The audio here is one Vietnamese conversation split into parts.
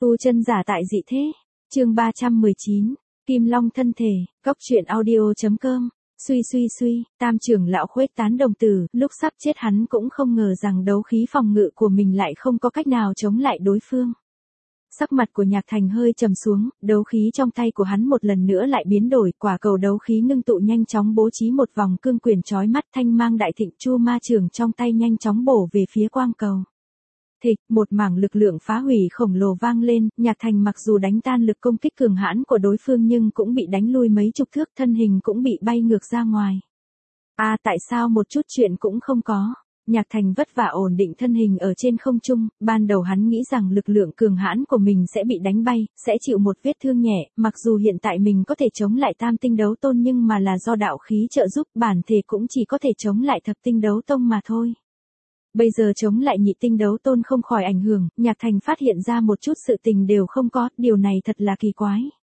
Tu chân giả tại dị thế. Chương 319. Kim Long thân thể. Cốc truyện audio.com. Suy, Tam trưởng lão khuếch tán đồng tử, lúc sắp chết hắn cũng không ngờ rằng đấu khí phòng ngự của mình lại không có cách nào chống lại đối phương. Sắc mặt của Nhạc Thành hơi trầm xuống, đấu khí trong tay của hắn một lần nữa lại biến đổi, quả cầu đấu khí ngưng tụ nhanh chóng bố trí một vòng cương quyền chói mắt, thanh mang đại thịnh chu ma trường trong tay nhanh chóng bổ về phía quang cầu. Thịch, một mảng lực lượng phá hủy khổng lồ vang lên, Nhạc Thành mặc dù đánh tan lực công kích cường hãn của đối phương nhưng cũng bị đánh lui mấy chục thước, thân hình cũng bị bay ngược ra ngoài. Tại sao một chút chuyện cũng không có? Nhạc Thành vất vả ổn định thân hình ở trên không trung, ban đầu hắn nghĩ rằng lực lượng cường hãn của mình sẽ bị đánh bay, sẽ chịu một vết thương nhẹ, mặc dù hiện tại mình có thể chống lại tam tinh đấu tôn nhưng mà là do đạo khí trợ giúp, bản thể cũng chỉ có thể chống lại thập tinh đấu tông mà thôi. Bây giờ chống lại nhị tinh đấu tôn không khỏi ảnh hưởng, Nhạc Thành phát hiện ra một chút sự tình đều không có, điều này thật là kỳ quái.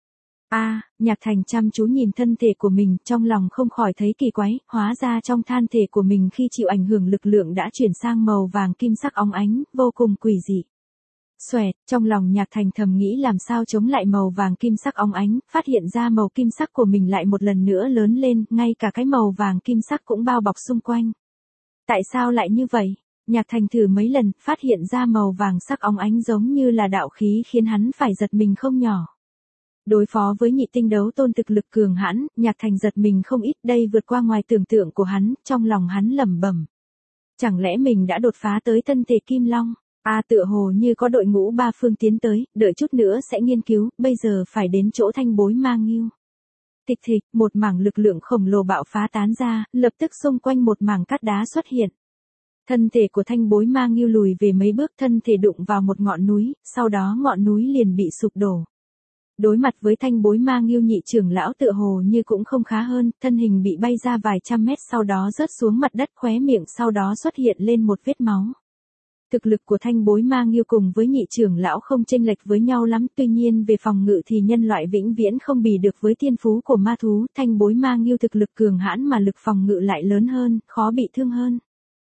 Nhạc Thành chăm chú nhìn thân thể của mình, trong lòng không khỏi thấy kỳ quái, hóa ra trong thân thể của mình khi chịu ảnh hưởng lực lượng đã chuyển sang màu vàng kim sắc óng ánh, vô cùng quỷ dị. Xoẹt, trong lòng Nhạc Thành thầm nghĩ làm sao chống lại màu vàng kim sắc óng ánh, phát hiện ra màu kim sắc của mình lại một lần nữa lớn lên, ngay cả cái màu vàng kim sắc cũng bao bọc xung quanh. Tại sao lại như vậy? Nhạc Thành thử mấy lần, phát hiện ra màu vàng sắc óng ánh giống như là đạo khí khiến hắn phải giật mình không nhỏ. Đối phó với nhị tinh đấu tôn thực lực cường hãn, Nhạc Thành giật mình không ít, đây vượt qua ngoài tưởng tượng của hắn, trong lòng hắn lẩm bẩm. Chẳng lẽ mình đã đột phá tới thân thể Kim Long? Tựa hồ như có đội ngũ ba phương tiến tới, đợi chút nữa sẽ nghiên cứu, bây giờ phải đến chỗ Thanh Bối Ma Ngưu. Thịch, một mảng lực lượng khổng lồ bạo phá tán ra, lập tức xung quanh một mảng cát đá xuất hiện. Thân thể của Thanh Bối Ma Ngưu lùi về mấy bước, thân thể đụng vào một ngọn núi, sau đó ngọn núi liền bị sụp đổ. Đối mặt với Thanh Bối Ma Ngưu, nhị trưởng lão tựa hồ như cũng không khá hơn, thân hình bị bay ra vài trăm mét sau đó rớt xuống mặt đất, khóe miệng sau đó xuất hiện lên một vết máu. Thực lực của Thanh Bối Ma Ngưu cùng với nhị trưởng lão không chênh lệch với nhau lắm, tuy nhiên về phòng ngự thì nhân loại vĩnh viễn không bì được với thiên phú của ma thú, Thanh Bối Ma Ngưu thực lực cường hãn mà lực phòng ngự lại lớn hơn, khó bị thương hơn.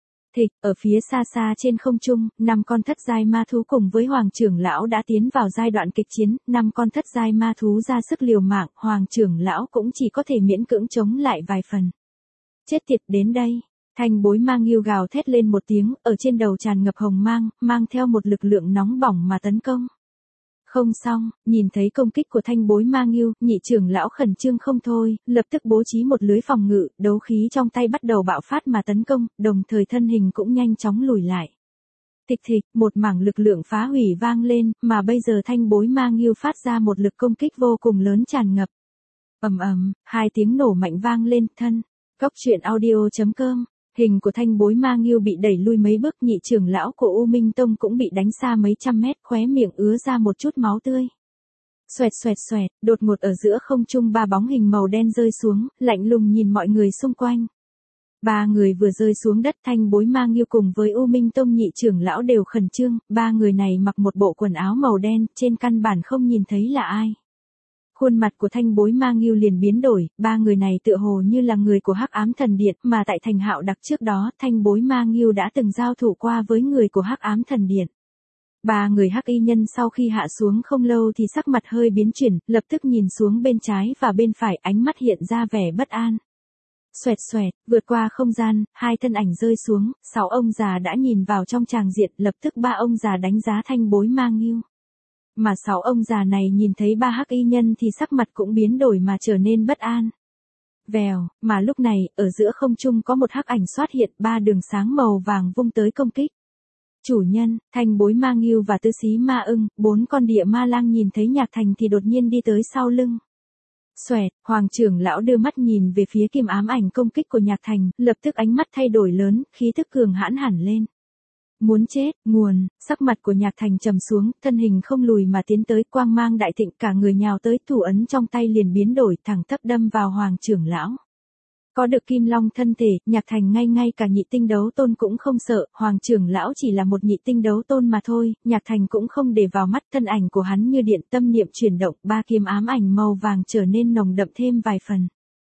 Ở phía xa xa trên không trung, 5 con thất giai ma thú cùng với Hoàng trưởng lão đã tiến vào giai đoạn kịch chiến, 5 con thất giai ma thú ra sức liều mạng, Hoàng trưởng lão cũng chỉ có thể miễn cưỡng chống lại vài phần. Chết tiệt, đến đây. Thanh Bối Ma Ngưu gào thét lên một tiếng, ở trên đầu tràn ngập hồng mang, mang theo một lực lượng nóng bỏng mà tấn công. Không xong, nhìn thấy công kích của Thanh Bối Ma Ngưu, nhị trưởng lão khẩn trương không thôi, lập tức bố trí một lưới phòng ngự, đấu khí trong tay bắt đầu bạo phát mà tấn công, đồng thời thân hình cũng nhanh chóng lùi lại. Thịch, một mảng lực lượng phá hủy vang lên, mà bây giờ Thanh Bối Ma Ngưu phát ra một lực công kích vô cùng lớn tràn ngập. Ầm, hai tiếng nổ mạnh vang lên, thân. Cốc truyện audio.com. Hình của Thanh Bối Ma Ngưu bị đẩy lui mấy bước, nhị trưởng lão của U Minh Tông cũng bị đánh xa mấy trăm mét, khóe miệng ứa ra một chút máu tươi. Xoẹt, đột ngột ở giữa không trung 3 bóng hình màu đen rơi xuống, lạnh lùng nhìn mọi người xung quanh. 3 người vừa rơi xuống đất, Thanh Bối Ma Ngưu cùng với U Minh Tông nhị trưởng lão đều khẩn trương, 3 người này mặc một bộ quần áo màu đen, trên căn bản không nhìn thấy là ai. Khuôn mặt của Thanh Bối Ma Ngưu liền biến đổi, 3 người này tựa hồ như là người của Hắc Ám Thần Điện, mà tại thành Hạo Đặc trước đó, Thanh Bối Ma Ngưu đã từng giao thủ qua với người của Hắc Ám Thần Điện. 3 người hắc y nhân sau khi hạ xuống không lâu thì sắc mặt hơi biến chuyển, lập tức nhìn xuống bên trái và bên phải, ánh mắt hiện ra vẻ bất an. Xoẹt, vượt qua không gian, 2 thân ảnh rơi xuống, 6 ông già đã nhìn vào trong tràng diện, lập tức 3 ông già đánh giá Thanh Bối Ma Ngưu. Mà 6 ông già này nhìn thấy 3 hắc y nhân thì sắc mặt cũng biến đổi mà trở nên bất an. Vèo, mà lúc này, ở giữa không trung có một hắc ảnh xuất hiện, 3 đường sáng màu vàng vung tới công kích. Chủ nhân, Thanh Bối Ma Ngưu và Tứ Xí Ma Ưng, 4 con địa ma lang nhìn thấy Nhạc Thành thì đột nhiên đi tới sau lưng. Xoẹt, Hoàng trưởng lão đưa mắt nhìn về phía kim ám ảnh công kích của Nhạc Thành, lập tức ánh mắt thay đổi lớn, khí thức cường hãn hẳn lên. Muốn chết, nguồn, sắc mặt của Nhạc Thành trầm xuống, thân hình không lùi mà tiến tới, quang mang đại thịnh, cả người nhào tới, thủ ấn trong tay liền biến đổi, thẳng tắp đâm vào Hoàng trưởng lão. Có được Kim Long thân thể, Nhạc Thành ngay cả nhị tinh đấu tôn cũng không sợ, Hoàng trưởng lão chỉ là một nhị tinh đấu tôn mà thôi, Nhạc Thành cũng không để vào mắt, thân ảnh của hắn như điện, tâm niệm chuyển động, 3 kiếm ám ảnh màu vàng trở nên nồng đậm thêm vài phần.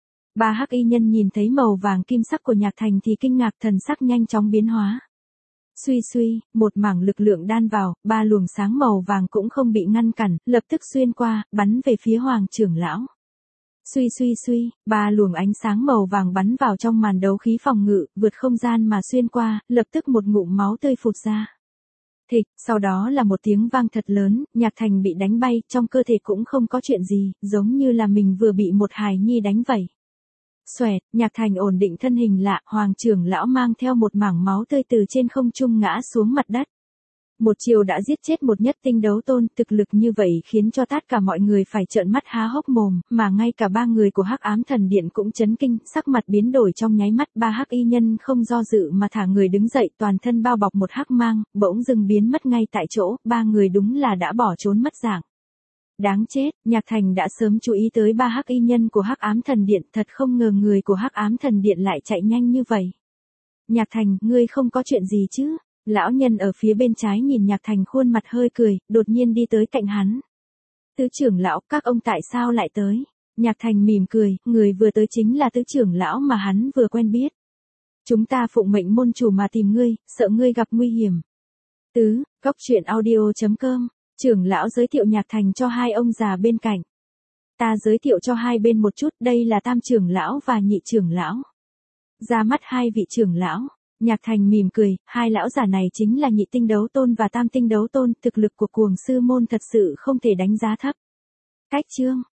3 hắc y nhân nhìn thấy màu vàng kim sắc của Nhạc Thành thì kinh ngạc, thần sắc nhanh chóng biến hóa. Suy suy, một mảng lực lượng đan vào, ba luồng sáng màu vàng cũng không bị ngăn cản, lập tức xuyên qua, bắn về phía Hoàng trưởng lão. Suy suy suy, ba luồng ánh sáng màu vàng bắn vào trong màn đấu khí phòng ngự, vượt không gian mà xuyên qua, lập tức một ngụm máu tươi phụt ra. Thịch, sau đó là một tiếng vang thật lớn, Nhạc Thành bị đánh bay, trong cơ thể cũng không có chuyện gì, giống như là mình vừa bị một hài nhi đánh vậy. Xoẹt, Nhạc Thành ổn định thân hình lạ, Hoàng trưởng lão mang theo một mảng máu tươi từ trên không trung ngã xuống mặt đất. Một chiều đã giết chết một nhất tinh đấu tôn, thực lực như vậy khiến cho tất cả mọi người phải trợn mắt há hốc mồm, mà ngay cả ba người của Hắc Ám Thần Điện cũng chấn kinh, sắc mặt biến đổi trong nháy mắt, ba hắc y nhân không do dự mà thả người đứng dậy, toàn thân bao bọc một hắc mang, bỗng dưng biến mất ngay tại chỗ, ba người đúng là đã bỏ trốn mất dạng. Đáng chết, Nhạc Thành đã sớm chú ý tới ba hắc y nhân của Hắc Ám Thần Điện, thật không ngờ người của Hắc Ám Thần Điện lại chạy nhanh như vậy. Nhạc Thành, ngươi không có chuyện gì chứ? Lão nhân ở phía bên trái nhìn Nhạc Thành khuôn mặt hơi cười, đột nhiên đi tới cạnh hắn. Tứ trưởng lão, các ông tại sao lại tới? Nhạc Thành mỉm cười, người vừa tới chính là tứ trưởng lão mà hắn vừa quen biết. Chúng ta phụng mệnh môn chủ mà tìm ngươi, sợ ngươi gặp nguy hiểm. Góc truyện audio.com, trưởng lão giới thiệu Nhạc Thành cho hai ông già bên cạnh. Ta giới thiệu cho hai bên một chút, đây là tam trưởng lão và nhị trưởng lão. Ra mắt hai vị trưởng lão. Nhạc Thành mỉm cười, hai lão giả này chính là nhị tinh đấu tôn và tam tinh đấu tôn, thực lực của cuồng sư môn thật sự không thể đánh giá thấp. Cách chương